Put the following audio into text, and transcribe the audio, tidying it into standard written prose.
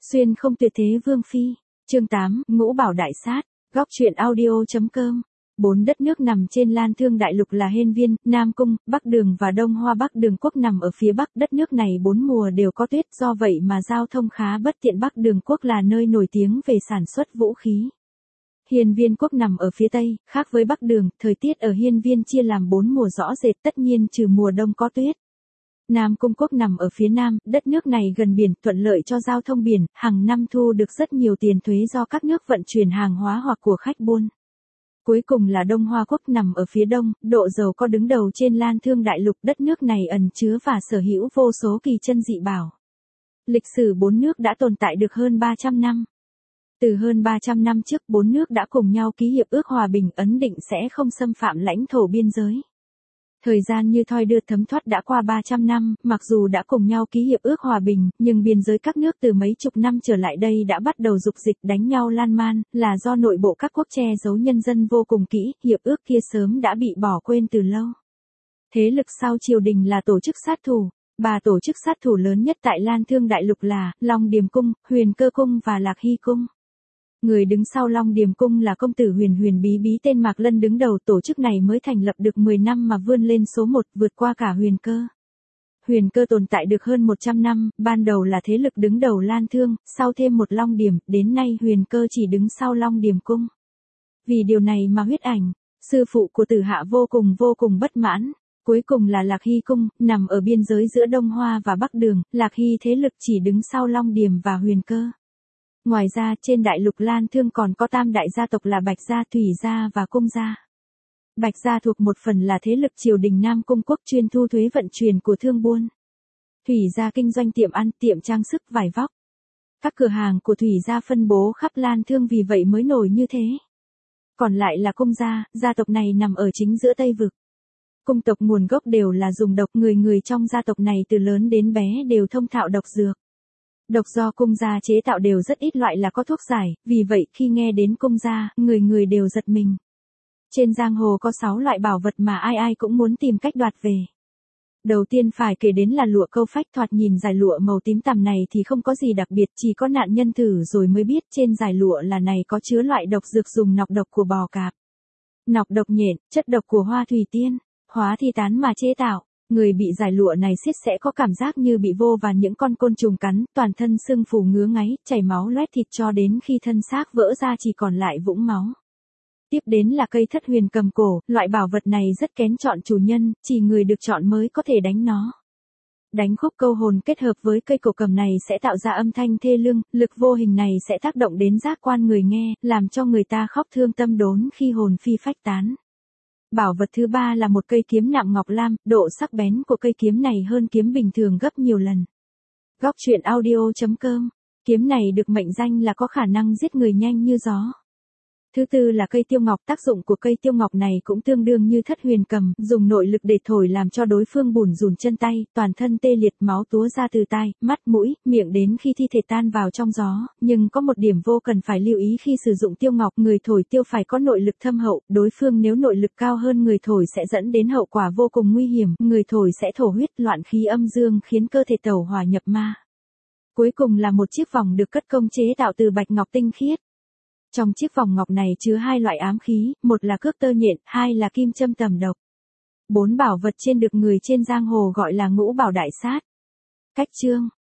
Xuyên không tuyệt thế vương phi. Chương 8, Ngũ Bảo Đại Sát. Góc truyện audio.com. 4 đất nước nằm trên Lan Thương Đại Lục là Hiên Viên, Nam Cung, Bắc Đường và Đông Hoa. Bắc Đường quốc nằm ở phía bắc. Đất nước này 4 mùa đều có tuyết, do vậy mà giao thông khá bất tiện. Bắc Đường quốc là nơi nổi tiếng về sản xuất vũ khí. Hiên Viên quốc nằm ở phía tây, khác với Bắc Đường, thời tiết ở Hiên Viên chia làm 4 mùa rõ rệt, tất nhiên trừ mùa đông có tuyết. Nam Cung quốc nằm ở phía nam, đất nước này gần biển, thuận lợi cho giao thông biển, hàng năm thu được rất nhiều tiền thuế do các nước vận chuyển hàng hóa hoặc của khách buôn. Cuối cùng là Đông Hoa quốc nằm ở phía đông, độ giàu có đứng đầu trên Lan Thương Đại Lục. Đất nước này ẩn chứa và sở hữu vô số kỳ chân dị bảo. Lịch sử 4 nước đã tồn tại được hơn 300 năm. Từ hơn 300 năm trước, 4 nước đã cùng nhau ký hiệp ước hòa bình, ấn định sẽ không xâm phạm lãnh thổ biên giới. Thời gian như thoi đưa thấm thoát đã qua 300 năm, mặc dù đã cùng nhau ký hiệp ước hòa bình, nhưng biên giới các nước từ mấy chục năm trở lại đây đã bắt đầu dục dịch đánh nhau lan man, là do nội bộ các quốc che giấu nhân dân vô cùng kỹ, hiệp ước kia sớm đã bị bỏ quên từ lâu. Thế lực sau triều đình là tổ chức sát thủ. 3 tổ chức sát thủ lớn nhất tại Lan Thương Đại Lục là Long Điềm Cung, Huyền Cơ Cung và Lạc Hy Cung. Người đứng sau Long Điềm Cung là công tử Huyền Huyền Bí Bí tên Mạc Lân đứng đầu. Tổ chức này mới thành lập được 10 năm mà vươn lên số 1, vượt qua cả Huyền Cơ. Huyền Cơ tồn tại được hơn 100 năm, ban đầu là thế lực đứng đầu Lan Thương, sau thêm một Long Điềm, đến nay Huyền Cơ chỉ đứng sau Long Điềm Cung. Vì điều này mà Huyết Ảnh, sư phụ của Tử Hạ vô cùng bất mãn. Cuối cùng là Lạc Hy Cung, nằm ở biên giới giữa Đông Hoa và Bắc Đường, Lạc Hy thế lực chỉ đứng sau Long Điềm và Huyền Cơ. Ngoài ra, trên đại lục Lan Thương còn có tam đại gia tộc là Bạch Gia, Thủy Gia và Cung Gia. Bạch Gia thuộc một phần là thế lực triều đình Nam Cung quốc chuyên thu thuế vận chuyển của thương buôn. Thủy Gia kinh doanh tiệm ăn, tiệm trang sức, vải vóc. Các cửa hàng của Thủy Gia phân bố khắp Lan Thương vì vậy mới nổi như thế. Còn lại là Cung Gia, gia tộc này nằm ở chính giữa Tây Vực. Cung tộc nguồn gốc đều là dùng độc, người trong gia tộc này từ lớn đến bé đều thông thạo độc dược. Độc do Cung Gia chế tạo đều rất ít loại là có thuốc giải, vì vậy khi nghe đến Cung Gia, người đều giật mình. Trên giang hồ có 6 loại bảo vật mà ai cũng muốn tìm cách đoạt về. Đầu tiên phải kể đến là lụa câu phách. Thoạt nhìn dải lụa màu tím tằm này thì không có gì đặc biệt, chỉ có nạn nhân thử rồi mới biết trên dải lụa là này có chứa loại độc dược dùng nọc độc của bò cạp. Nọc độc nhện, chất độc của hoa thủy tiên, hóa thi tán mà chế tạo. Người bị dải lụa này xiết sẽ có cảm giác như bị vô vàn những con côn trùng cắn, toàn thân sưng phù ngứa ngáy, chảy máu loét thịt cho đến khi thân xác vỡ ra chỉ còn lại vũng máu. Tiếp đến là cây thất huyền cầm cổ, loại bảo vật này rất kén chọn chủ nhân, chỉ người được chọn mới có thể đánh nó. Đánh khúc câu hồn kết hợp với cây cổ cầm này sẽ tạo ra âm thanh thê lương, lực vô hình này sẽ tác động đến giác quan người nghe, làm cho người ta khóc thương tâm đốn khi hồn phi phách tán. Bảo vật thứ 3 là một cây kiếm nạm ngọc lam, độ sắc bén của cây kiếm này hơn kiếm bình thường gấp nhiều lần. Góc truyện audio.com. Kiếm này được mệnh danh là có khả năng giết người nhanh như gió. Thứ 4 là cây tiêu ngọc. Tác dụng của cây tiêu ngọc này cũng tương đương như thất huyền cầm, dùng nội lực để thổi làm cho đối phương bủn rủn chân tay, toàn thân tê liệt, máu túa ra từ tai, mắt, mũi, miệng đến khi thi thể tan vào trong gió. Nhưng có một điểm vô cần phải lưu ý khi sử dụng tiêu ngọc, người thổi tiêu phải có nội lực thâm hậu, đối phương nếu nội lực cao hơn người thổi sẽ dẫn đến hậu quả vô cùng nguy hiểm, người thổi sẽ thổ huyết, loạn khí âm dương khiến cơ thể tẩu hỏa nhập ma. Cuối cùng là một chiếc vòng được cất công chế tạo từ bạch ngọc tinh khiết. Trong chiếc vòng ngọc này chứa 2 loại ám khí, một là cước tơ nhện, 2 là kim châm tầm độc. 4 bảo vật trên được người trên giang hồ gọi là Ngũ Bảo Đại Sát. Cách chương.